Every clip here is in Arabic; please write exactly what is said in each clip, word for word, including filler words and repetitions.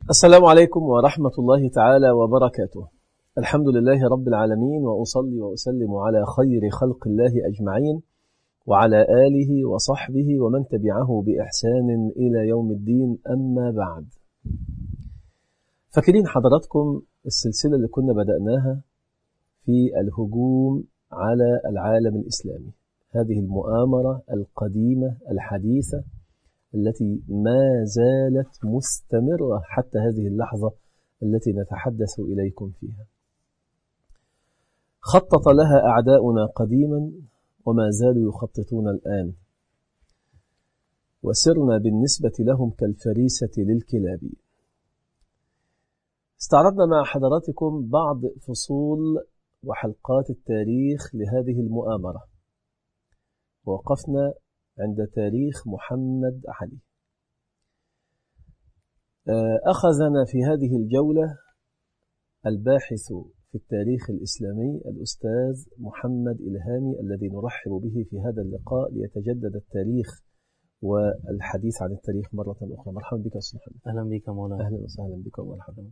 السلام عليكم ورحمة الله تعالى وبركاته. الحمد لله رب العالمين، وأصلي وأسلم على خير خلق الله أجمعين وعلى آله وصحبه ومن تبعه بإحسان إلى يوم الدين. أما بعد، فاكرين حضراتكم السلسلة اللي كنا بدأناها في الهجوم على العالم الإسلامي، هذه المؤامرة القديمة الحديثة التي ما زالت مستمرة حتى هذه اللحظة التي نتحدث إليكم فيها. خطط لها أعداؤنا قديما وما زالوا يخططون الآن، وسرنا بالنسبة لهم كالفريسة للكلاب. استعرضنا مع حضراتكم بعض فصول وحلقات التاريخ لهذه المؤامرة، ووقفنا عند تاريخ محمد علي. أخذنا في هذه الجولة الباحث في التاريخ الإسلامي الأستاذ محمد إلهامي، الذي نرحب به في هذا اللقاء ليتجدد التاريخ والحديث عن التاريخ مرة أخرى. مرحبا بك أستاذ محمد. أهلا بك مولانا. أهلا وسهلا بك ومرحبا.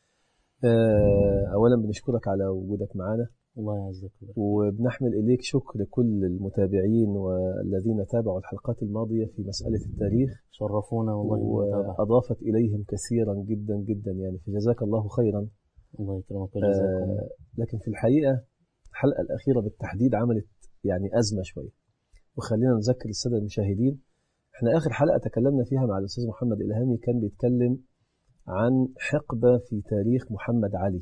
أولا بنشكرك على وجودك معنا، الله يعزك، وبنحمل إليك شكر كل المتابعين والذين تابعوا الحلقات الماضية في مسألة التاريخ، شرفونا والله وأضافت إليهم كثيرا جدا جدا، يعني فجزاك الله خيرا. الله يكرمك وجزاكم. آه لكن في الحقيقة الحلقة الأخيرة بالتحديد عملت يعني أزمة شوية، وخلينا نذكر السادة المشاهدين. احنا آخر حلقة تكلمنا فيها مع الأستاذ محمد إلهامي كان بيتكلم عن حقبة في تاريخ محمد علي،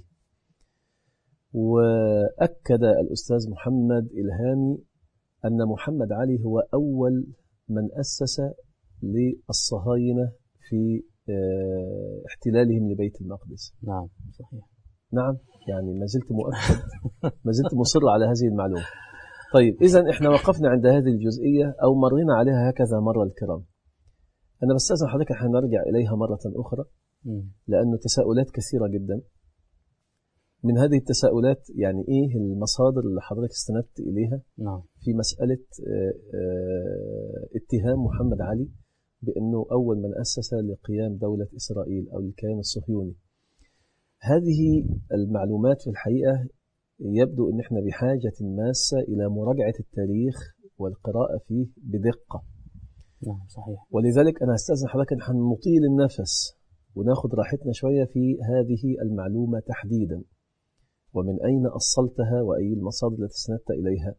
وأكد الأستاذ محمد إلهامي أن محمد علي هو أول من أسس للصهاينة في احتلالهم لبيت المقدس. نعم صحيح. نعم، يعني ما زلت مؤكد ما زلت مصر على هذه المعلومة. طيب، إذن إحنا وقفنا عند هذه الجزئية أو مرينا عليها هكذا مرة الكرام. أنا بستأذن حضرتك احنا نرجع إليها مرة أخرى، لأنه تساؤلات كثيرة جدا. من هذه التساؤلات يعني إيه المصادر اللي حضرتك استندت إليها نعم. في مسألة اه اه اتهام محمد علي بأنه أول من أسس لقيام دولة إسرائيل أو الكيان الصهيوني؟ هذه المعلومات في الحقيقة يبدو أن احنا بحاجة ماسة إلى مراجعة التاريخ والقراءة فيه بدقة. نعم صحيح. ولذلك أنا أستأذن حضرتك أن نطيل النفس وناخد راحتنا شوية في هذه المعلومة تحديدا، ومن أين أصلتها وأي المصادر التي استندت إليها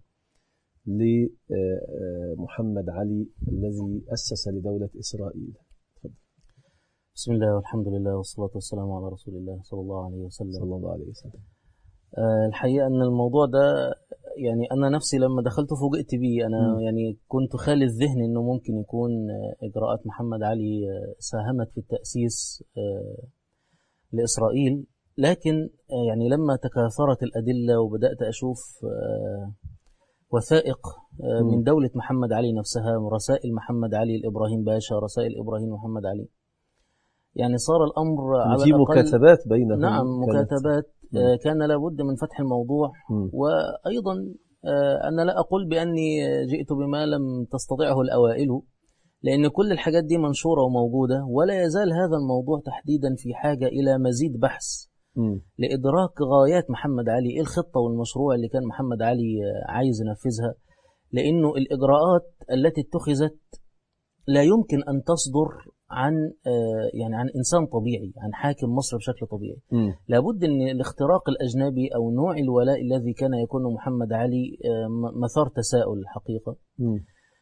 لمحمد علي الذي أسس لدولة إسرائيل. بسم الله والحمد لله والصلاة والسلام على رسول الله صلى الله عليه وسلم. صلى الله عليه وسلم. أه الحقيقة أن الموضوع ده يعني أنا نفسي لما دخلت فوجئت بيه. أنا م. يعني كنت خالي الذهن أنه ممكن يكون إجراءات محمد علي ساهمت في التأسيس أه لإسرائيل، لكن يعني لما تكاثرت الأدلة وبدأت أشوف أه وثائق أه من دولة محمد علي نفسها، رسائل محمد علي لإبراهيم باشا، رسائل إبراهيم محمد علي، يعني صار الأمر على في مكاتبات بينهم. نعم مكاتبات. آه كان لابد من فتح الموضوع. م. وأيضا آه أنا لا أقول بأني جئت بما لم تستطيعه الأوائل، لأن كل الحاجات دي منشورة وموجودة، ولا يزال هذا الموضوع تحديدا في حاجة إلى مزيد بحث م. لإدراك غايات محمد علي، إيه الخطة والمشروع اللي كان محمد علي عايز ينفذها، لأنه الإجراءات التي اتخذت لا يمكن أن تصدر عن يعني عن إنسان طبيعي، عن حاكم مصر بشكل طبيعي. م. لابد أن الاختراق الأجنبي أو نوع الولاء الذي كان يكون محمد علي مثار تساؤل الحقيقة. م.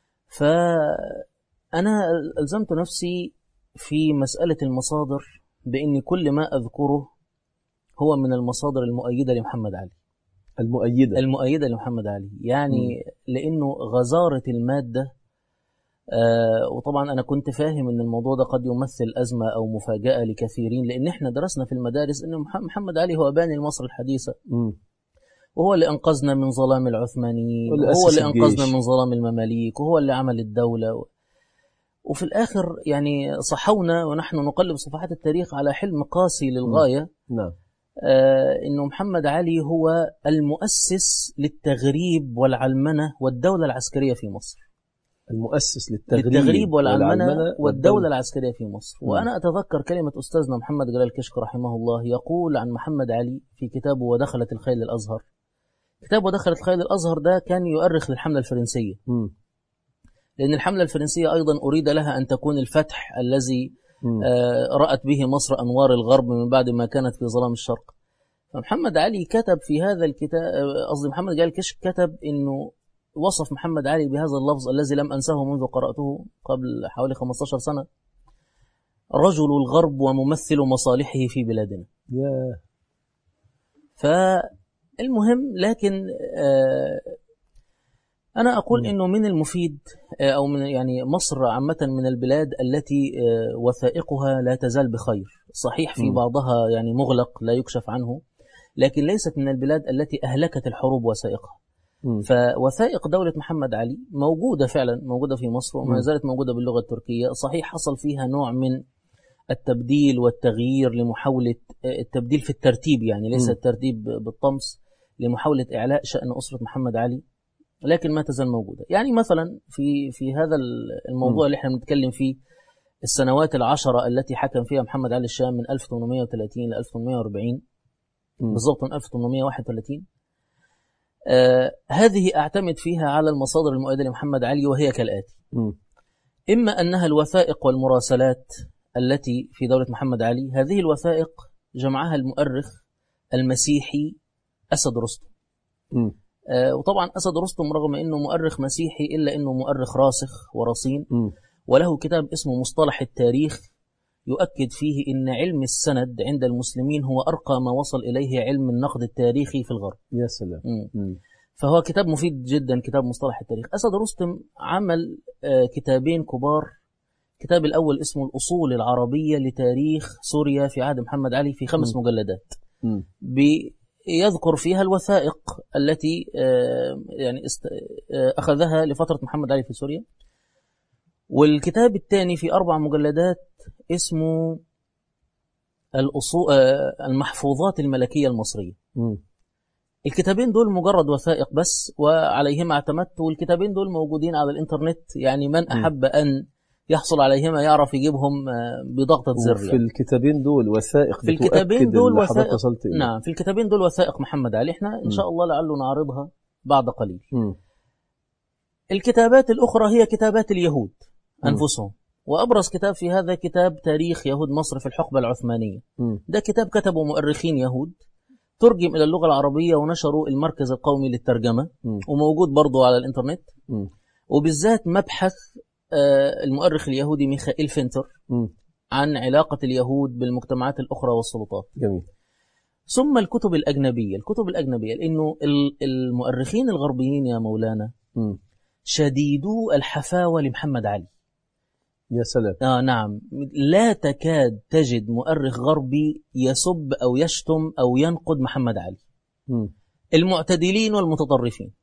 فأنا ألزمت نفسي في مسألة المصادر بأن كل ما أذكره هو من المصادر المؤيدة لمحمد علي. المؤيدة المؤيدة لمحمد علي يعني م. لأنه غزارة المادة. آه وطبعا أنا كنت فاهم أن الموضوع ده قد يمثل أزمة أو مفاجأة لكثيرين، لأن احنا درسنا في المدارس أن محمد علي هو باني مصر الحديثة، م. وهو اللي أنقذنا من ظلام العثمانيين، وهو اللي أنقذنا من ظلام المماليك، وهو اللي عمل الدولة. وفي الآخر يعني صحونا ونحن نقلب صفحات التاريخ على حلم قاسي للغاية. نعم. آه أنه محمد علي هو المؤسس للتغريب والعلمنة والدولة العسكرية في مصر. المؤسس للتغريب, للتغريب والعلمنة, والعلمنة والدولة العسكرية في مصر. م. وأنا أتذكر كلمة أستاذنا محمد جلال كشك رحمه الله يقول عن محمد علي في كتابه ودخلت الخيل الأزهر. كتاب ودخلت الخيل الأزهر ده كان يؤرخ للحملة الفرنسية، م. لأن الحملة الفرنسية أيضا أريد لها أن تكون الفتح الذي آه رأت به مصر أنوار الغرب من بعد ما كانت في ظلام الشرق. فمحمد علي كتب في هذا الكتاب، قصدي محمد جلال كشك كتب إنه وصف محمد علي بهذا اللفظ الذي لم أنساه منذ قرأته قبل حوالي خمسة عشر سنة: رجل الغرب وممثل مصالحه في بلادنا. yeah. فالمهم، لكن آه أنا أقول إنه من المفيد أو من يعني مصر عامة من البلاد التي وثائقها لا تزال بخير. صحيح في بعضها يعني مغلق لا يكشف عنه، لكن ليست من البلاد التي أهلكت الحروب وثائقها. فوثائق دولة محمد علي موجودة فعلا، موجودة في مصر وما زالت موجودة باللغة التركية. صحيح حصل فيها نوع من التبديل والتغيير لمحاولة التبديل في الترتيب، يعني ليس الترتيب بالطمس، لمحاولة إعلاء شأن أسرة محمد علي، لكن ما تزال موجودة. يعني مثلا في في هذا الموضوع م. اللي احنا بنتكلم فيه، السنوات العشرة التي حكم فيها محمد علي الشام من ألف وثمانمائة وثلاثين ل ألف وثمانمائة وأربعين بالضبط، من ألف وثمانمائة وواحد وثلاثين، آه هذه أعتمد فيها على المصادر المؤيدة لمحمد علي، وهي كالآتي: م. إما أنها الوثائق والمراسلات التي في دولة محمد علي. هذه الوثائق جمعها المؤرخ المسيحي أسد رستم. م. آه وطبعا أسد رستم رغم أنه مؤرخ مسيحي إلا أنه مؤرخ راسخ ورصين، م. وله كتاب اسمه مصطلح التاريخ يؤكد فيه أن علم السند عند المسلمين هو أرقى ما وصل إليه علم النقد التاريخي في الغرب. يا سلام. م. فهو كتاب مفيد جدا، كتاب مصطلح التاريخ. أسد رستم عمل آه كتابين كبار. الكتاب الأول اسمه الأصول العربية لتاريخ سوريا في عهد محمد علي، في خمس م. مجلدات، م. يذكر فيها الوثائق التي يعني أخذها لفترة محمد علي في سوريا. والكتاب الثاني في أربع مجلدات اسمه المحفوظات الملكية المصرية. م. الكتابين دول مجرد وثائق بس وعليهما اعتمدت، والكتابين دول موجودين على الإنترنت، يعني من أحب أن يحصل عليهما يعرف يجيبهم بضغطة زر. في يعني. الكتابين دول وثائق في الكتابين دول وثائق نعم في الكتابين دول وثائق محمد علي. احنا ان م. شاء الله لعله نعرضها بعد قليل. م. الكتابات الأخرى هي كتابات اليهود م. أنفسهم، وأبرز كتاب في هذا كتاب تاريخ يهود مصر في الحقبة العثمانية. م. ده كتاب كتبه مؤرخين يهود، ترجم إلى اللغة العربية ونشروا المركز القومي للترجمة، م. وموجود برضو على الإنترنت. م. وبالذات مبحث المؤرخ اليهودي ميخائيل فينتر م. عن علاقة اليهود بالمجتمعات الأخرى والسلطات. جميل. ثم الكتب الأجنبية الكتب الأجنبية لأنه المؤرخين الغربيين يا مولانا م. شديدو الحفاوة لمحمد علي. يا سلام. آه نعم، لا تكاد تجد مؤرخ غربي يسب أو يشتم أو ينقد محمد علي. م. المعتدلين والمتطرفين،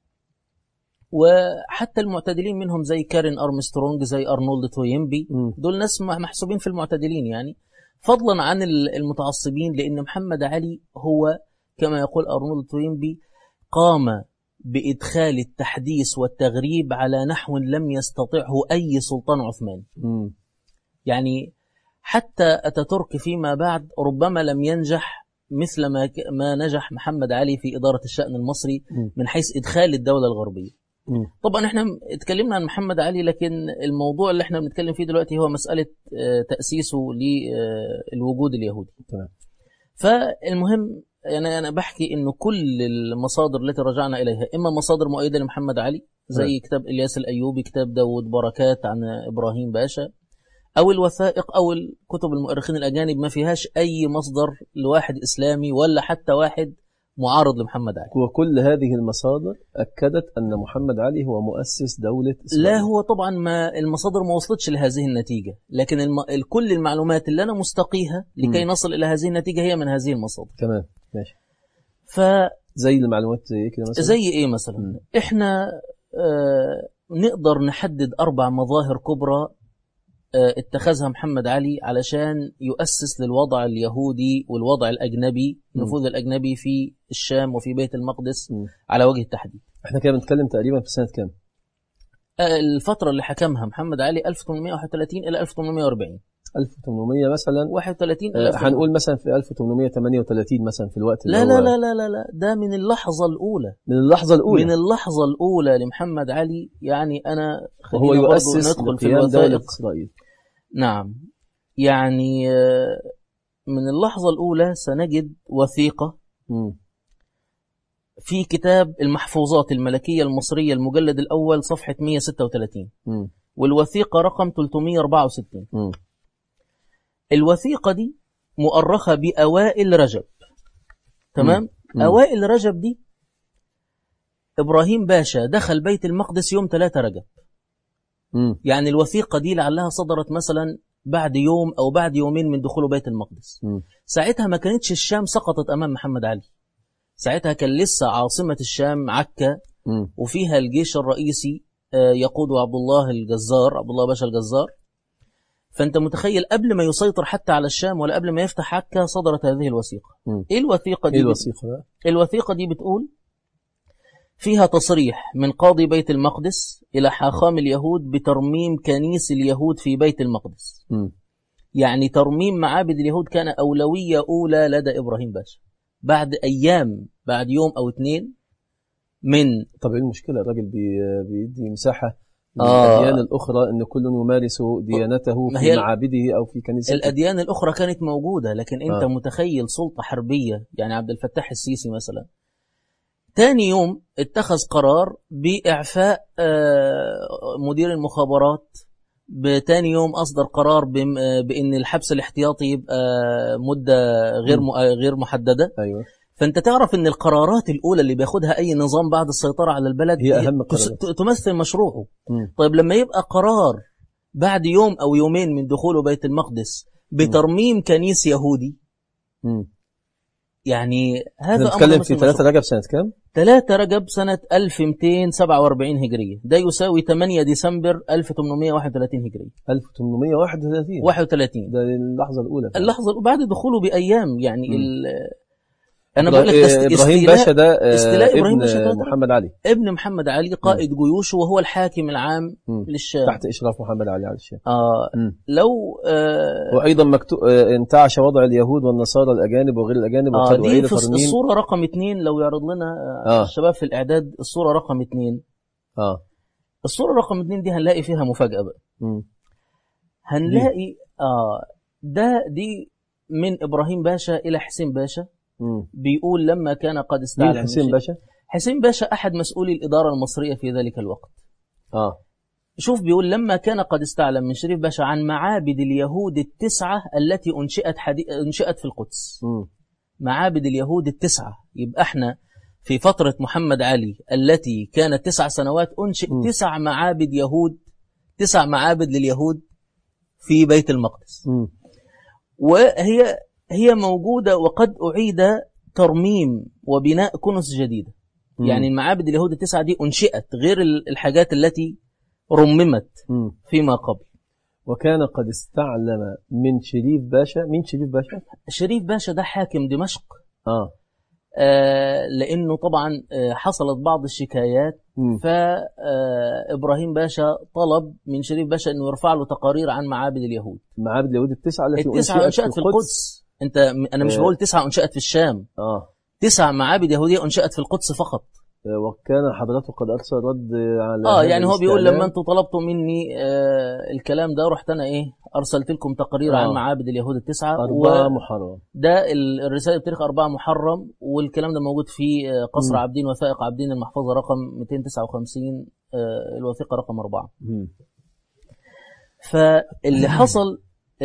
وحتى المعتدلين منهم زي كارين أرمسترونج، زي أرنولد توينبي، م. دول ناس محسوبين في المعتدلين يعني، فضلا عن المتعصبين، لأن محمد علي هو كما يقول أرنولد توينبي قام بإدخال التحديث والتغريب على نحو لم يستطعه أي سلطان عثماني. م. يعني حتى أتاتورك فيما بعد ربما لم ينجح مثل ما ما نجح محمد علي في إدارة الشأن المصري م. من حيث إدخال الدولة الغربية. م. طبعا احنا اتكلمنا عن محمد علي، لكن الموضوع اللي احنا بنتكلم فيه دلوقتي هو مسألة تأسيسه للوجود اليهودي. طبعا. فالمهم يعني أنا بحكي إنه كل المصادر التي رجعنا إليها إما مصادر مؤيدة لمحمد علي زي م. كتاب إلياس الأيوبي، كتاب داود بركات عن إبراهيم باشا، أو الوثائق أو الكتب المؤرخين الأجانب ما فيهاش أي مصدر لواحد إسلامي ولا حتى واحد معارض لمحمد علي. وكل هذه المصادر أكدت أن محمد علي هو مؤسس دولة إسرائيل. لا، هو طبعا ما المصادر ما وصلتش لهذه النتيجة، لكن الم... كل المعلومات اللي أنا مستقيها لكي م. نصل إلى هذه النتيجة هي من هذه المصادر. تمام ماشي. ف زي المعلومات زي كده مثلا. زي إيه مثلا؟ م. إحنا آه نقدر نحدد أربع مظاهر كبرى اتخذها محمد علي علشان يؤسس للوضع اليهودي والوضع الأجنبي، النفوذ الأجنبي في الشام وفي بيت المقدس م. على وجه التحديد. احنا كده بنتكلم تقريبا في سنة كام؟ الفترة اللي حكمها محمد علي ألف وثمانمائة وواحد وثلاثين إلى ألف وثمانمائة وأربعين. ألف وثمانمائة مثلا واحد وثلاثين آه هنقول مثلا في ألف وثمانمائة وثمانية وثلاثين مثلا في الوقت لا اللي لا هو لا لا لا لا ده من اللحظة الأولى من اللحظة الأولى من اللحظة الأولى لمحمد علي. يعني أنا وهو يؤسس ندخل في الوثائق إسرائيل. نعم، يعني من اللحظة الأولى سنجد وثيقة م. في كتاب المحفوظات الملكية المصرية المجلد الأول صفحة مئة وستة وثلاثين م. والوثيقة رقم ثلاثمائة وأربعة وستين. م. الوثيقة دي مؤرخة بأوائل رجب. تمام. م. أوائل رجب دي إبراهيم باشا دخل بيت المقدس يوم ثلاثة رجب. م. يعني الوثيقة دي لعلها صدرت مثلا بعد يوم أو بعد يومين من دخوله بيت المقدس. م. ساعتها ما كانتش الشام سقطت أمام محمد علي، ساعتها كان لسه عاصمة الشام عكا م. وفيها الجيش الرئيسي يقوده عبد الله الجزار، عبد الله باشا الجزار. فأنت متخيل قبل ما يسيطر حتى على الشام ولا قبل ما يفتح عكا صدرت هذه الوثيقة. م. إيه الوثيقة دي؟ إيه الوثيقة؟ الوثيقة دي بتقول فيها تصريح من قاضي بيت المقدس إلى حاخام اليهود بترميم كنيس اليهود في بيت المقدس. م. يعني ترميم معابد اليهود كان أولوية أولى لدى إبراهيم باشا. بعد أيام، بعد يوم أو اثنين من طب إيه المشكلة؟ الراجل بيدي مساحة للأديان آه الأخرى أن كل يمارس ديانته في معابده أو في كنيسته. الأديان الأخرى كانت موجودة، لكن أنت آه. متخيل سلطة حربية، يعني عبد الفتاح السيسي مثلا تاني يوم اتخذ قرار بإعفاء مدير المخابرات، بتاني يوم أصدر قرار بأن الحبس الاحتياطي يبقى مدة غير غير محددة. أيوة. فأنت تعرف أن القرارات الأولى اللي بياخدها أي نظام بعد السيطرة على البلد هي أهم قرارات تمثل مشروعه. م. طيب لما يبقى قرار بعد يوم أو يومين من دخوله بيت المقدس بترميم م. كنيس يهودي، م. يعني هذا أمر نتكلم في ثلاثة رجب سنة كام؟ ثلاثة رجب سنة ألف ومئتين وسبعة وأربعين هجرية، ده يساوي ثمانية ديسمبر ألف وثمانمائة وواحد وثلاثين هجرية. ألف وثمانمائة وواحد وثلاثين واحد وثلاثين ده اللحظة الأولى. اللحظة بعد دخوله بأيام يعني ال... أنا بقول لك إبراهيم باشا ده استيلاء إبراهيم ابن باشا محمد علي، ابن محمد علي قائد جيوشه وهو الحاكم العام م. للشام تحت إشراف محمد علي على الشام. آه لو آه وأيضا مكتوب انتعش وضع اليهود والنصارى الأجانب وغير الأجانب آه وقد أعيد ترميم. الصورة رقم اثنين لو يعرض لنا آه. الشباب في الإعداد الصورة رقم اثنين. آه الصورة رقم اثنين دي هنلاقي فيها مفاجأة بقى. م. هنلاقي آه ده دي من إبراهيم باشا إلى حسين باشا. م. بيقول لما كان قد استعلم. مين حسين باشا؟ حسين باشا أحد مسؤولي الإدارة المصرية في ذلك الوقت. آه. شوف بيقول لما كان قد استعلم من شريف باشا عن معابد اليهود التسعة التي أنشئت, حدي... أنشئت في القدس. م. معابد اليهود التسعة، يبقى احنا في فترة محمد علي التي كانت تسع سنوات أنشئ م. تسع معابد يهود، تسع معابد لليهود في بيت المقدس. م. وهي هي موجودة وقد أعيد ترميم وبناء كنس جديدة. م. يعني المعابد اليهود التسعة دي أنشئت غير الحاجات التي رممت م. فيما قبل. وكان قد استعلم من شريف باشا. مين شريف باشا؟ شريف باشا ده حاكم دمشق. آه. آه لأنه طبعا آه حصلت بعض الشكايات، فإبراهيم باشا طلب من شريف باشا أنه يرفع له تقارير عن معابد اليهود. معابد اليهود التسعة التي التسعة أنشأت في القدس. أنت أنا مش بقول تسعة أنشأت في الشام. آه. تسع معابد يهودية أنشأت في القدس فقط. وكان حضرته قد أرسل رد على آه يعني هو بيقول لما أنتم طلبتوا مني آه الكلام ده رحت أنا إيه أرسلت لكم تقرير آه. عن معابد اليهود التسعة. أربعة محرم. ده الرسالة بتاريخ أربعة محرم، والكلام ده موجود في قصر م. عابدين وثائق عابدين المحفظة رقم مئتين وتسعة وخمسين آه الوثيقة رقم أربعة. م. فاللي حصل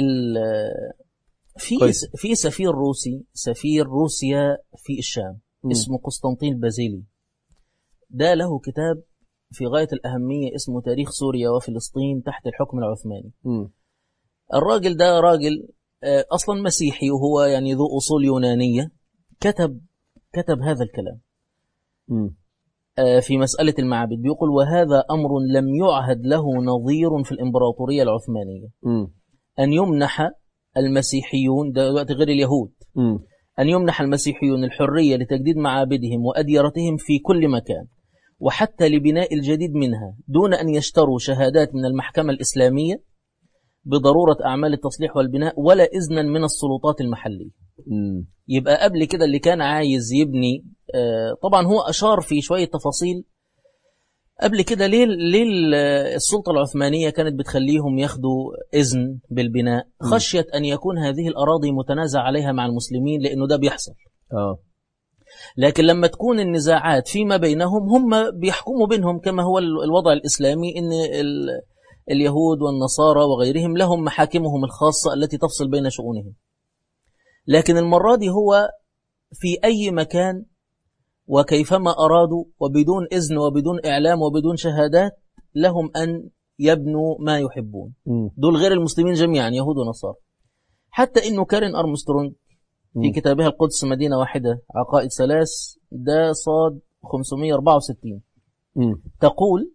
في كويس. في سفير روسي، سفير روسيا في الشام م. اسمه قسطنطين بازيلي، ده له كتاب في غاية الأهمية اسمه تاريخ سوريا وفلسطين تحت الحكم العثماني. م. الراجل ده راجل أصلا مسيحي وهو يعني ذو أصول يونانية، كتب كتب هذا الكلام م. في مسألة المعابد. بيقول وهذا أمر لم يعهد له نظير في الإمبراطورية العثمانية. م. أن يمنح المسيحيون، ده وقت غير اليهود، م. أن يمنح المسيحيون الحرية لتجديد معابدهم وأديرتهم في كل مكان، وحتى لبناء الجديد منها دون أن يشتروا شهادات من المحكمة الإسلامية بضرورة أعمال التصليح والبناء ولا إذنا من السلطات المحلية. مم. يبقى قبل كده اللي كان عايز يبني، طبعا هو أشار في شوية تفاصيل قبل كده ليه, ليه السلطة العثمانية كانت بتخليهم ياخدوا إذن بالبناء، خشية أن يكون هذه الأراضي متنازع عليها مع المسلمين، لأنه ده بيحصل. آه. لكن لما تكون النزاعات فيما بينهم هم بيحكموا بينهم كما هو الوضع الإسلامي، إن اليهود والنصارى وغيرهم لهم محاكمهم الخاصة التي تفصل بين شؤونهم. لكن المرة دي هو في أي مكان وكيفما أرادوا وبدون إذن وبدون إعلام وبدون شهادات لهم أن يبنوا ما يحبون. م. دول غير المسلمين جميعا، يهود ونصارى. حتى إنه كارين أرمسترونج في كتابها القدس مدينة واحدة عقائد ثلاث، ده صاد خمسمائة وأربعة وستين، م. تقول: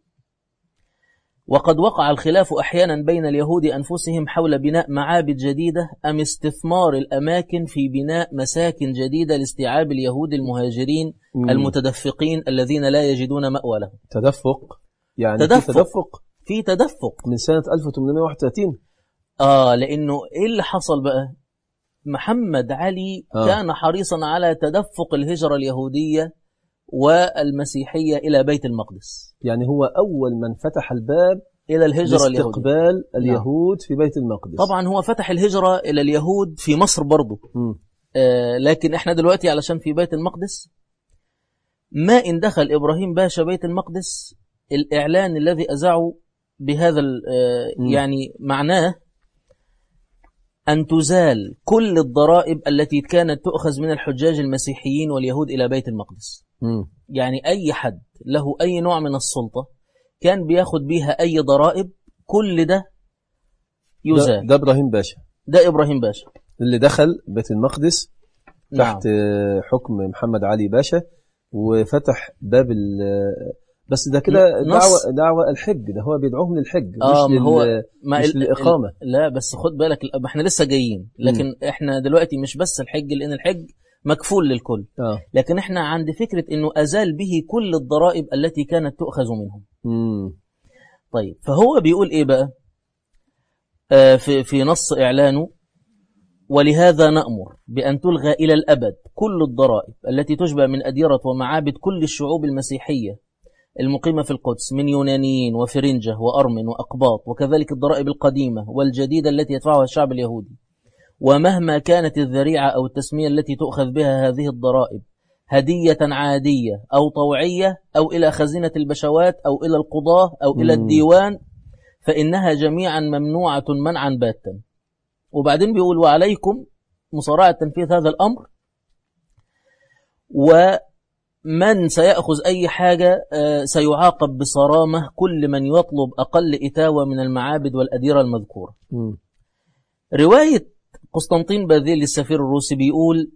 وقد وقع الخلاف أحيانا بين اليهود أنفسهم حول بناء معابد جديدة أم استثمار الأماكن في بناء مساكن جديدة لاستيعاب اليهود المهاجرين مم. المتدفقين الذين لا يجدون مأوى لهم. تدفق يعني تدفق. في تدفق في تدفق من سنة ألف وثمانمائة وواحد وثلاثين. آه لأنه إيه اللي حصل بقى؟ محمد علي آه. كان حريصا على تدفق الهجرة اليهودية والمسيحية إلى بيت المقدس. يعني هو أول من فتح الباب إلى الهجرة اليهودية، لاستقبال اليهود نعم. في بيت المقدس. طبعا هو فتح الهجرة إلى اليهود في مصر برضو، آه لكن إحنا دلوقتي علشان في بيت المقدس، ما إن دخل إبراهيم باشا بيت المقدس الإعلان الذي أذاعه بهذا آه يعني معناه أن تزال كل الضرائب التي كانت تؤخذ من الحجاج المسيحيين واليهود إلى بيت المقدس. م. يعني أي حد له أي نوع من السلطة كان بياخد بيها أي ضرائب، كل ده يزال. ده, ده إبراهيم باشا ده إبراهيم باشا اللي دخل بيت المقدس تحت نعم. حكم محمد علي باشا وفتح باب ال بس ده كده دعوة دعوة الحج، ده هو بيدعوهم للحج آه مش, هو لل... مش للإقامة. لا بس خد بالك، احنا لسه جايين، لكن م. احنا دلوقتي مش بس الحج، لأن الحج مكفول للكل. آه. لكن احنا عند فكرة انه أزال به كل الضرائب التي كانت تؤخذ منهم. م. طيب فهو بيقول ايه بقى آه في, في نص إعلانه: ولهذا نأمر بأن تلغى إلى الأبد كل الضرائب التي تشبه من أديرة ومعابد كل الشعوب المسيحية المقيمة في القدس من يونانيين وفرنجة وأرمن وأقباط، وكذلك الضرائب القديمة والجديدة التي يدفعها الشعب اليهودي، ومهما كانت الذريعة أو التسمية التي تؤخذ بها هذه الضرائب، هدية عادية أو طوعية أو إلى خزينة البشوات أو إلى القضاة أو إلى الديوان، فإنها جميعا ممنوعة منعا باتا. وبعدين بيقول: وعليكم مصارعة تنفيذ هذا الأمر، ومن سيأخذ أي حاجة سيعاقب بصرامة كل من يطلب أقل إتاوة من المعابد والأديرة المذكورة. م. رواية قسطنطين باذيل السفير الروسي بيقول: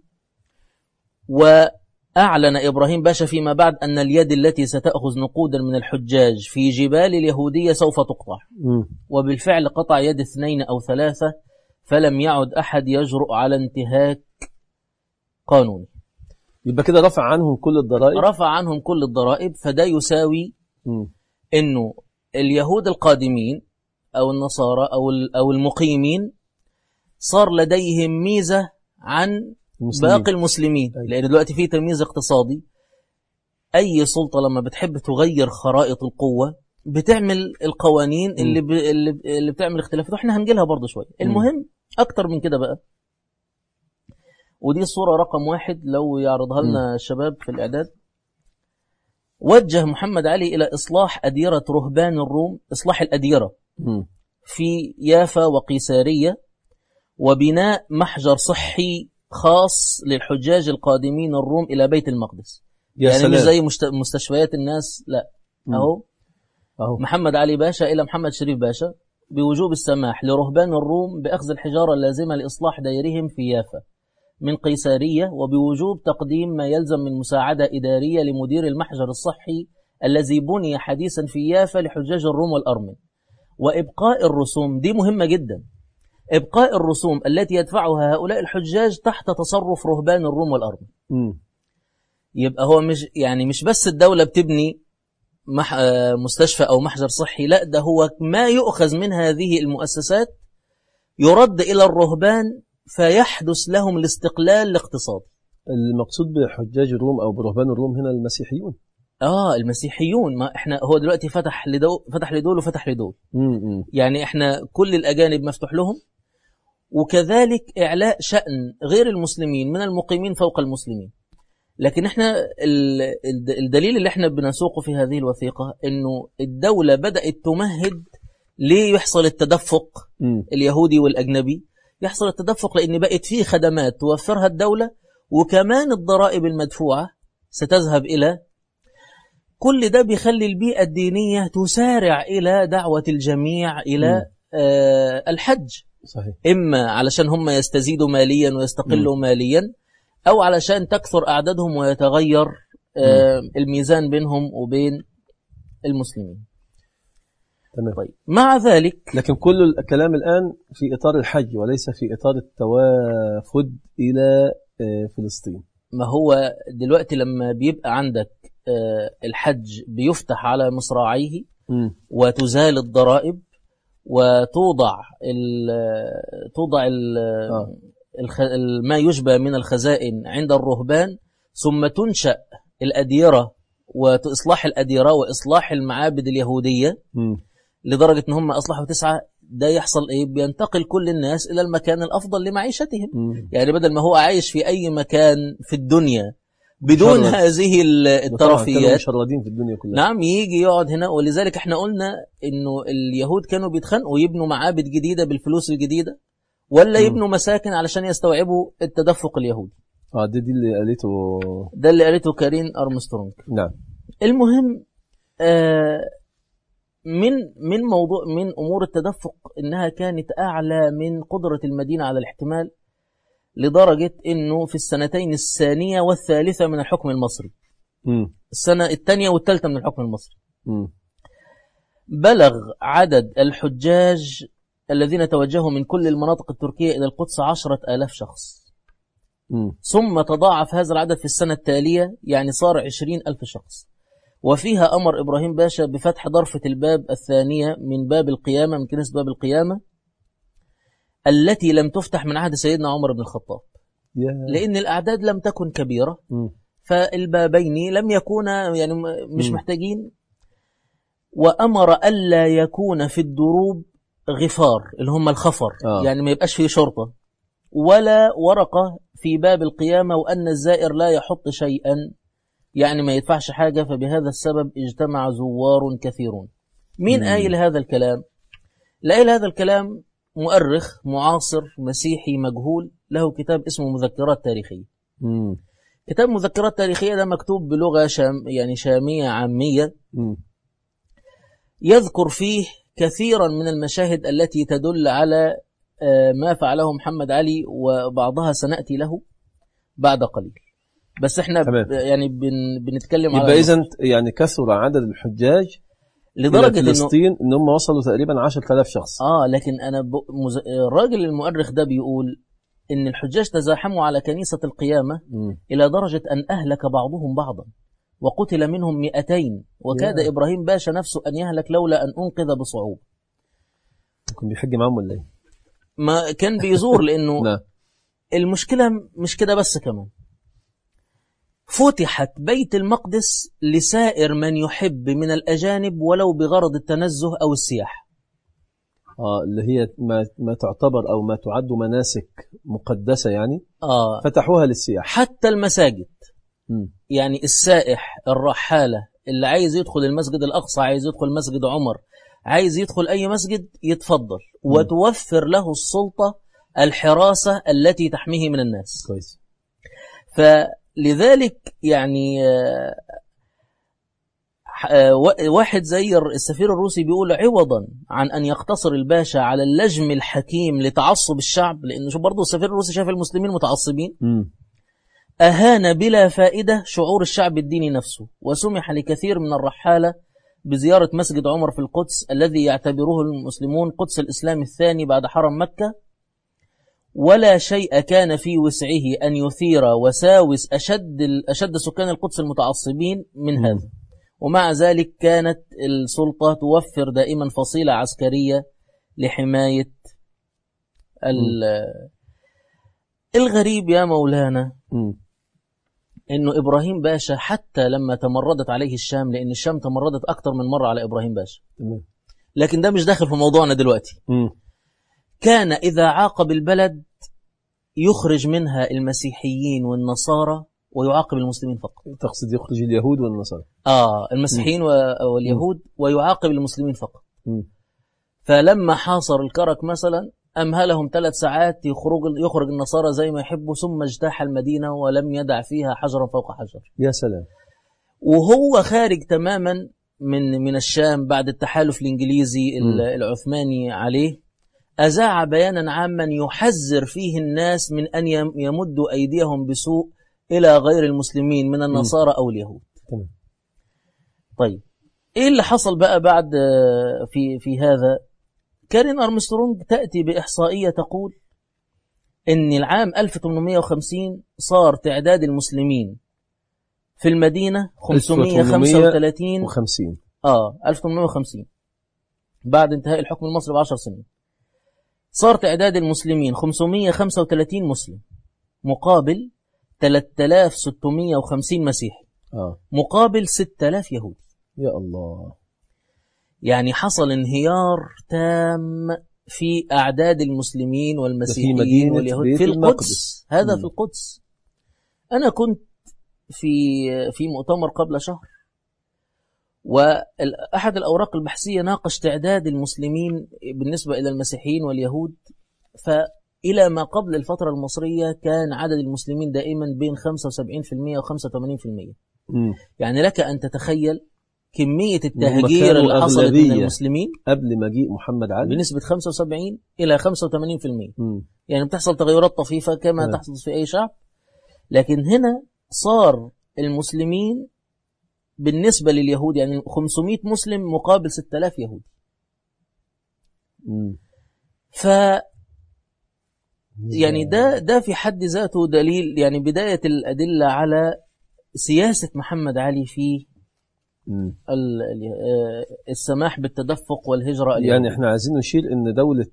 وأعلن إبراهيم باشا فيما بعد أن اليد التي ستأخذ نقودا من الحجاج في جبال اليهودية سوف تقطع. م. وبالفعل قطع يد اثنين أو ثلاثة، فلم يعد أحد يجرؤ على انتهاك قانوني. يبقى كده رفع عنهم كل الضرائب. رفع عنهم كل الضرائب، فده يساوي م. إنه اليهود القادمين أو النصارى أو أو المقيمين صار لديهم ميزة عن المسلمين. باقي المسلمين، أي. لأن دلوقتي في تمييز اقتصادي. أي سلطة لما بتحب تغير خرائط القوة بتعمل القوانين م. اللي ب... اللي بتعمل اختلافات، واحنا هنجيلها برضه شوية. المهم أكتر من كده بقى، ودي الصورة رقم واحد لو يعرضها لنا م. الشباب في الإعداد. وجه محمد علي إلى إصلاح أديرة رهبان الروم، إصلاح الأديرة م. في يافا وقيسارية، وبناء محجر صحي خاص للحجاج القادمين الروم إلى بيت المقدس. يعني سلام. مش زي مستشفيات الناس، لا. م. أهو أهو محمد علي باشا إلى محمد شريف باشا بوجوب السماح لرهبان الروم بأخذ الحجارة اللازمة لإصلاح ديرهم في يافا من قيسارية، وبوجوب تقديم ما يلزم من مساعدة إدارية لمدير المحجر الصحي الذي بني حديثا في يافا لحجاج الروم والأرمن، وإبقاء الرسوم. دي مهمة جدا، إبقاء الرسوم التي يدفعها هؤلاء الحجاج تحت تصرف رهبان الروم والأرمن. م. يبقى هو مش يعني مش بس الدولة بتبني مستشفى أو محجر صحي، لا ده هو ما يؤخذ من هذه المؤسسات يرد إلى الرهبان فيحدث لهم الاستقلال الاقتصادي. المقصود بحجاج الروم أو برهبان الروم هنا المسيحيون. آه المسيحيون، ما إحنا هو دلوقتي فتح لدول فتح لدول وفتح لدول، م-م. يعني إحنا كل الأجانب مفتوح لهم، وكذلك إعلاء شأن غير المسلمين من المقيمين فوق المسلمين. لكن إحنا الدليل اللي إحنا بنسوقه في هذه الوثيقة إنه الدولة بدأت تمهد ليه يحصل التدفق م. اليهودي والأجنبي، يحصل التدفق لأن بقت فيه خدمات توفرها الدولة، وكمان الضرائب المدفوعة ستذهب إلى كل ده، بيخلي البيئة الدينية تسارع إلى دعوة الجميع إلى آه الحج. صحيح. إما علشان هم يستزيدوا ماليا ويستقلوا م. ماليا، أو علشان تكثر أعدادهم ويتغير آه الميزان بينهم وبين المسلمين. تمام. طيب مع ذلك، لكن كل الكلام الآن في إطار الحج وليس في إطار التوافد إلى فلسطين. ما هو دلوقتي لما بيبقى عندك الحج بيفتح على مصراعيه م. وتزال الضرائب وتوضع ال توضع ال آه. الخ... ما يشبه من الخزائن عند الرهبان، ثم تنشأ الأديرة وإصلاح الأديرة وإصلاح المعابد اليهودية م. لدرجة ان هم أصلحوا تسعة. ده يحصل إيه؟ بينتقل كل الناس إلى المكان الأفضل لمعيشتهم. م. يعني بدل ما هو عايش في أي مكان في الدنيا بدون مشرد. هذه الترفيات، مشردين في الدنيا كلها. نعم، يجي يقعد هنا. ولذلك احنا قلنا إنه اليهود كانوا بيتخانقوا يبنوا معابد جديدة بالفلوس الجديدة، ولا م. يبنوا مساكن علشان يستوعبوا التدفق اليهودي. اه دي, دي اللي قالته ده اللي قالته كارين أرمسترونج. نعم. المهم آه من من موضوع من أمور التدفق إنها كانت أعلى من قدرة المدينة على الاحتمال، لدرجة إنه في السنتين الثانية والثالثة من الحكم المصري، م. السنة الثانية والثالثة من الحكم المصري، م. بلغ عدد الحجاج الذين توجهوا من كل المناطق التركية إلى القدس عشرة آلاف شخص. م. ثم تضاعف هذا العدد في السنة التالية، يعني صار عشرين ألف شخص. وفيها أمر إبراهيم باشا بفتح ضرفة الباب الثانية من باب القيامة، من كنيسة باب القيامة التي لم تفتح من عهد سيدنا عمر بن الخطاب، yeah. لأن الأعداد لم تكن كبيرة، م. فالبابين لم يكونا يعني مش م. محتاجين. وأمر ألا يكون في الدروب غفار اللي هم الخفر، آه. يعني ما يبقاش فيه شرطة ولا ورقة في باب القيامة، وأن الزائر لا يحط شيئا، يعني ما يدفعش حاجة. فبهذا السبب اجتمع زوار كثيرون. مين قايل هذا الكلام؟ لا قايل هذا الكلام مؤرخ معاصر مسيحي مجهول له كتاب اسمه مذكرات تاريخية. م. كتاب مذكرات تاريخية ده مكتوب بلغة شام يعني شامية عامية، م. يذكر فيه كثيرا من المشاهد التي تدل على ما فعله محمد علي، وبعضها سنأتي له بعد قليل. بس احنا تمام. يعني بن بنتكلم على يبقى إذن يعني كثر عدد الحجاج لدرجة إلى فلسطين إنه إنهم وصلوا تقريبا عشرة آلاف شخص. آه لكن أنا ب... مز... الراجل المؤرخ ده بيقول إن الحجاج تزاحموا على كنيسة القيامة م. إلى درجة أن أهلك بعضهم بعضا وقتل منهم مئتين، وكاد yeah. إبراهيم باشا نفسه أن يهلك لولا أن أنقذ بصعوبة. كان بيحج معهم ولا إيه؟ ما كان بيزور لأنه المشكلة مش كده بس، كمان فتحت بيت المقدس لسائر من يحب من الأجانب ولو بغرض التنزه أو السياحة. آه اللي هي ما, ما تعتبر أو ما تعد مناسك مقدسة يعني آه فتحوها للسياحة. حتى المساجد م. يعني السائح الرحالة اللي عايز يدخل المسجد الأقصى، عايز يدخل مسجد عمر، عايز يدخل أي مسجد يتفضل، م. وتوفر له السلطة الحراسة التي تحميه من الناس. كويس. فلذلك يعني واحد زي السفير الروسي بيقول عوضا عن أن يقتصر الباشا على اللجم الحكيم لتعصب الشعب، لأنه شو برضو السفير الروسي شاف المسلمين متعصبين، م. أهان بلا فائدة شعور الشعب الديني نفسه، وسمح لكثير من الرحالة بزيارة مسجد عمر في القدس الذي يعتبره المسلمون قدس الإسلام الثاني بعد حرم مكة، ولا شيء كان في وسعه أن يثير وساوس أشد, أشد سكان القدس المتعصبين من هذا. ومع ذلك كانت السلطة توفر دائما فصيلة عسكرية لحماية الغريب يا مولانا م. إنه إبراهيم باشا حتى لما تمردت عليه الشام، لأن الشام تمردت أكتر من مرة على إبراهيم باشا، لكن ده مش داخل في موضوعنا دلوقتي. م. كان إذا عاقب البلد يخرج منها المسيحيين والنصارى ويعاقب المسلمين فقط. تقصد يخرج اليهود والنصارى؟ آه المسيحيين م. واليهود م. ويعاقب المسلمين فقط. م. فلما حاصر الكرك مثلا أمهلهم ثلاث ساعات يخرج يخرج النصارى زي ما يحبوا، ثم اجتاح المدينة ولم يدع فيها حجرا فوق حجر. يا سلام. وهو خارج تماما من من الشام بعد التحالف الإنجليزي م. العثماني عليه، أذاع بيانا عاما يحذر فيه الناس من أن يمدوا أيديهم بسوء إلى غير المسلمين من النصارى م. أو اليهود. تمام. طيب إيه اللي حصل بقى بعد في في هذا؟ كارين أرمسترونج تأتي بإحصائية تقول إن العام ألف وثمانمائة وخمسين صار تعداد المسلمين في المدينة خمسمائة وخمسة وثلاثين وخمسين. آه ألف وثمانمائة وخمسين بعد انتهاء الحكم المصري بعشر سنين صار تعداد المسلمين خمسمائة وخمسة وثلاثين مسلم مقابل ثلاثة آلاف وستمائة وخمسين مسيحي آه. مقابل ستة آلاف يهودي. يا الله. يعني حصل انهيار تام في أعداد المسلمين والمسيحيين واليهود في القدس. هذا م. في القدس. أنا كنت في في مؤتمر قبل شهر، وأحد الأوراق البحثية ناقش تعداد المسلمين بالنسبة إلى المسيحيين واليهود، فإلى ما قبل الفترة المصرية كان عدد المسلمين دائما بين خمسة وسبعين بالمئة و خمسة وثمانين بالمئة. يعني لك أن تتخيل كمية التهجير اللي حصلت من المسلمين قبل مجيء محمد علي بنسبة خمسة وسبعين إلى خمسة وثمانين بالمئة. يعني بتحصل تغيرات طفيفة كما م. تحصل في أي شعب، لكن هنا صار المسلمين بالنسبة لليهود يعني خمسمائة مسلم مقابل ستة آلاف يهودي. ف يعني ده ده في حد ذاته دليل، يعني بداية الأدلة على سياسة محمد علي في السماح بالتدفق والهجرة. يعني احنا عايزين نشير ان دولة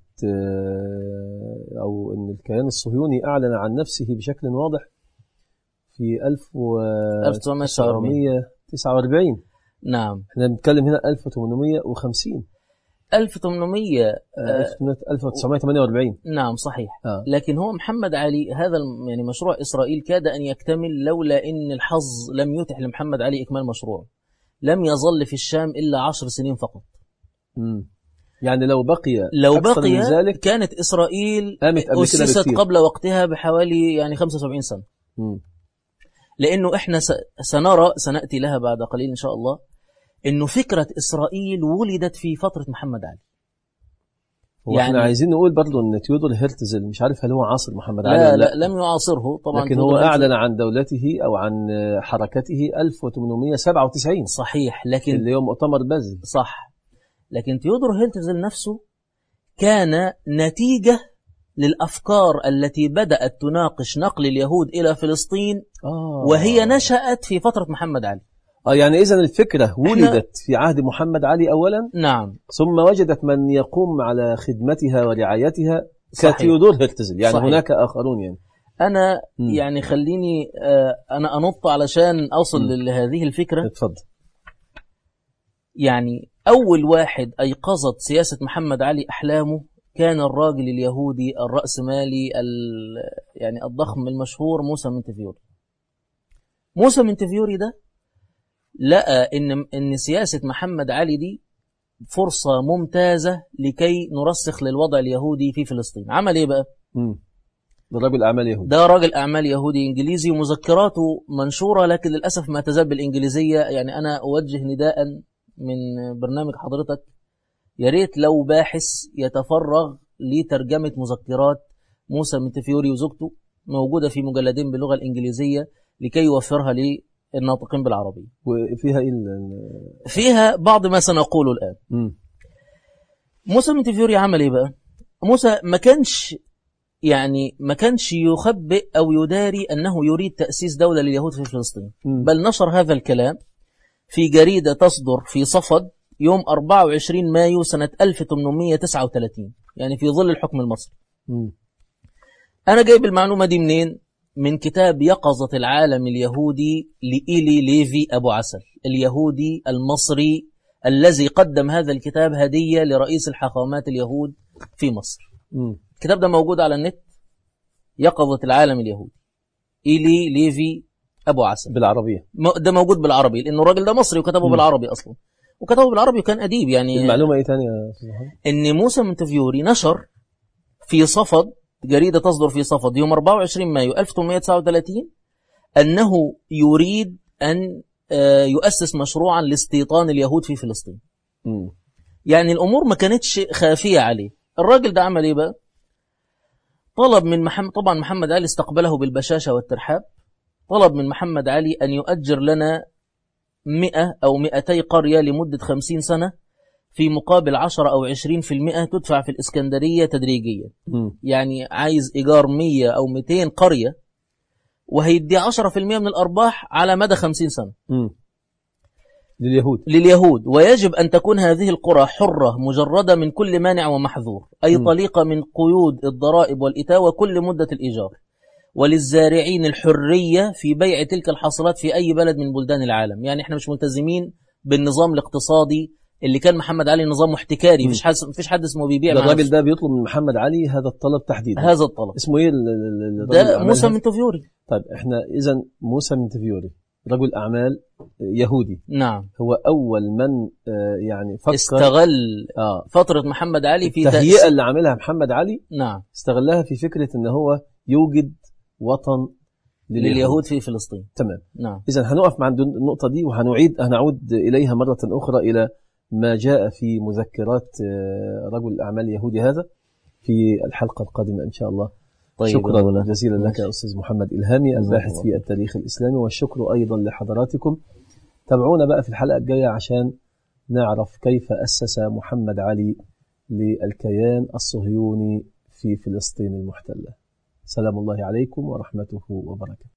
او ان الكيان الصهيوني اعلن عن نفسه بشكل واضح في ألف وتسعمائة وتسعة وأربعين. نعم احنا بنتكلم هنا ألف وثمانمائة وخمسين ألف وثمانمائة ألف وتسعمائة وثمانية وأربعين. نعم صحيح. آه. لكن هو محمد علي هذا يعني مشروع إسرائيل كاد أن يكتمل لولا أن الحظ لم يتح لمحمد علي إكمال مشروعه. لم يظل في الشام إلا عشر سنين فقط. مم. يعني لو بقي لو أكثر بقي من ذلك كانت إسرائيل أسست قبل وقتها بحوالي يعني خمسة وسبعين سنة. مم. لأنه إحنا سنرى سنأتي لها بعد قليل إن شاء الله إنه فكرة إسرائيل ولدت في فترة محمد علي. يعني احنا عايزين نقول برضو ان تيودور هيرتزل مش عارف هل هو عاصر محمد علي لا, لا لا لم يعاصره طبعا، لكن هو اعلن عن دولته او عن حركته ألف وثمانمائة وسبعة وتسعين. صحيح. لكن اللي هو مؤتمر بازل. صح. لكن تيودور هيرتزل نفسه كان نتيجة للأفكار التي بدأت تناقش نقل اليهود إلى فلسطين آه. وهي نشأت في فترة محمد علي. آه يعني إذن الفكرة ولدت في عهد محمد علي أولا. نعم. ثم وجدت من يقوم على خدمتها ورعايتها كتيودور هيرتزل. يعني صحيح. هناك آخرون. يعني أنا م. يعني خليني آه أنا أنط علشان أوصل م. لهذه الفكرة. اتفضل. يعني أول واحد أيقظت سياسة محمد علي أحلامه كان الراجل اليهودي الرأسمالي يعني الضخم المشهور موسى منتفيوري. موسى منتفيوري ده لقى إن إن سياسة محمد علي دي فرصة ممتازة لكي نرسخ للوضع اليهودي في فلسطين. عمل إيه بقى؟ امم ده راجل أعمال يهودي. ده راجل أعمال يهودي إنجليزي ومذكراته منشورة، لكن للأسف ما تزال بالإنجليزية. يعني أنا أوجه نداء من برنامج حضرتك، يا ريت لو باحث يتفرغ لترجمة مذكرات موسى منتفيوري وزوجته، موجودة في مجلدين باللغة الإنجليزية لكي يوفرها للناطقين بالعربية. وفيها إيه؟ فيها بعض ما سنقوله الآن. م. موسى منتفيوري عمل إيه بقى؟ موسى ما كانش يعني ما كانش يخبئ أو يداري أنه يريد تأسيس دولة لليهود في فلسطين، م. بل نشر هذا الكلام في جريدة تصدر في صفد يوم أربعة وعشرين مايو سنة ألف وثمانمائة وتسعة وثلاثين، يعني في ظل الحكم المصري. م. أنا جايب المعلومة دي منين؟ من كتاب يقظة العالم اليهودي لإيلي ليفي أبو عسل، اليهودي المصري الذي قدم هذا الكتاب هدية لرئيس الحاخامات اليهود في مصر. م. الكتاب ده موجود على النت، يقظة العالم اليهودي، إيلي ليفي أبو عسل، بالعربية. ده موجود بالعربي لأنه الراجل ده مصري وكتبه م. بالعربي أصلا، وكتبه بالعربي وكان أديب. يعني المعلومة إيه تانية يا أستاذ محمد؟ إن موسى منتفيوري نشر في صفد، جريدة تصدر في صفد يوم أربعة وعشرين مايو ألف وثمانمائة وتسعة وثلاثين، أنه يريد أن يؤسس مشروعا لاستيطان اليهود في فلسطين. م. يعني الأمور ما كانتش خافية عليه. الراجل ده عمل إيه بقى؟ طلب من محمد، طبعا محمد علي استقبله بالبشاشة والترحاب، طلب من محمد علي أن يؤجر لنا مئة أو مئتي قرية لمدة خمسين سنة في مقابل عشرة أو عشرين في المئة تدفع في الإسكندرية تدريجيا. م. يعني عايز إيجار مية أو مئتين قرية وهيدي عشرة في المئة من الأرباح على مدى خمسين سنة. م. لليهود لليهود ويجب أن تكون هذه القرى حرة مجردة من كل مانع ومحظور، أي م. طليقة من قيود الضرائب والإتاوة كل مدة الإيجار، وللزارعين الحرية في بيع تلك الحاصلات في أي بلد من بلدان العالم. يعني احنا مش ملتزمين بالنظام الاقتصادي اللي كان محمد علي نظام احتكاري، مفيش حد مفيش حد اسمه بيبيع. الراجل ده بيطلب من محمد علي هذا الطلب تحديدا. هذا الطلب اسمه ايه؟ ده موسى منتفيوري. طيب احنا اذا موسى منتفيوري رجل اعمال يهودي. نعم. هو اول من يعني فكر استغل آه فترة محمد علي في التهيئة اللي عملها محمد علي. نعم. استغلها في فكرة ان هو يوجد وطن لليهود, لليهود في فلسطين. تمام. نعم. اذا هنقف عند النقطة دي وهنعيد هنعود اليها مرة اخرى الى ما جاء في مذكرات رجل الأعمال اليهودي هذا في الحلقة القادمة إن شاء الله. طيب، شكرا جزيلا لك يا أستاذ محمد إلهامي الباحث في التاريخ الإسلامي، والشكر أيضا لحضراتكم. تابعونا بقى في الحلقة الجاية عشان نعرف كيف أسس محمد علي للكيان الصهيوني في فلسطين المحتلة. سلام الله عليكم ورحمته وبركاته.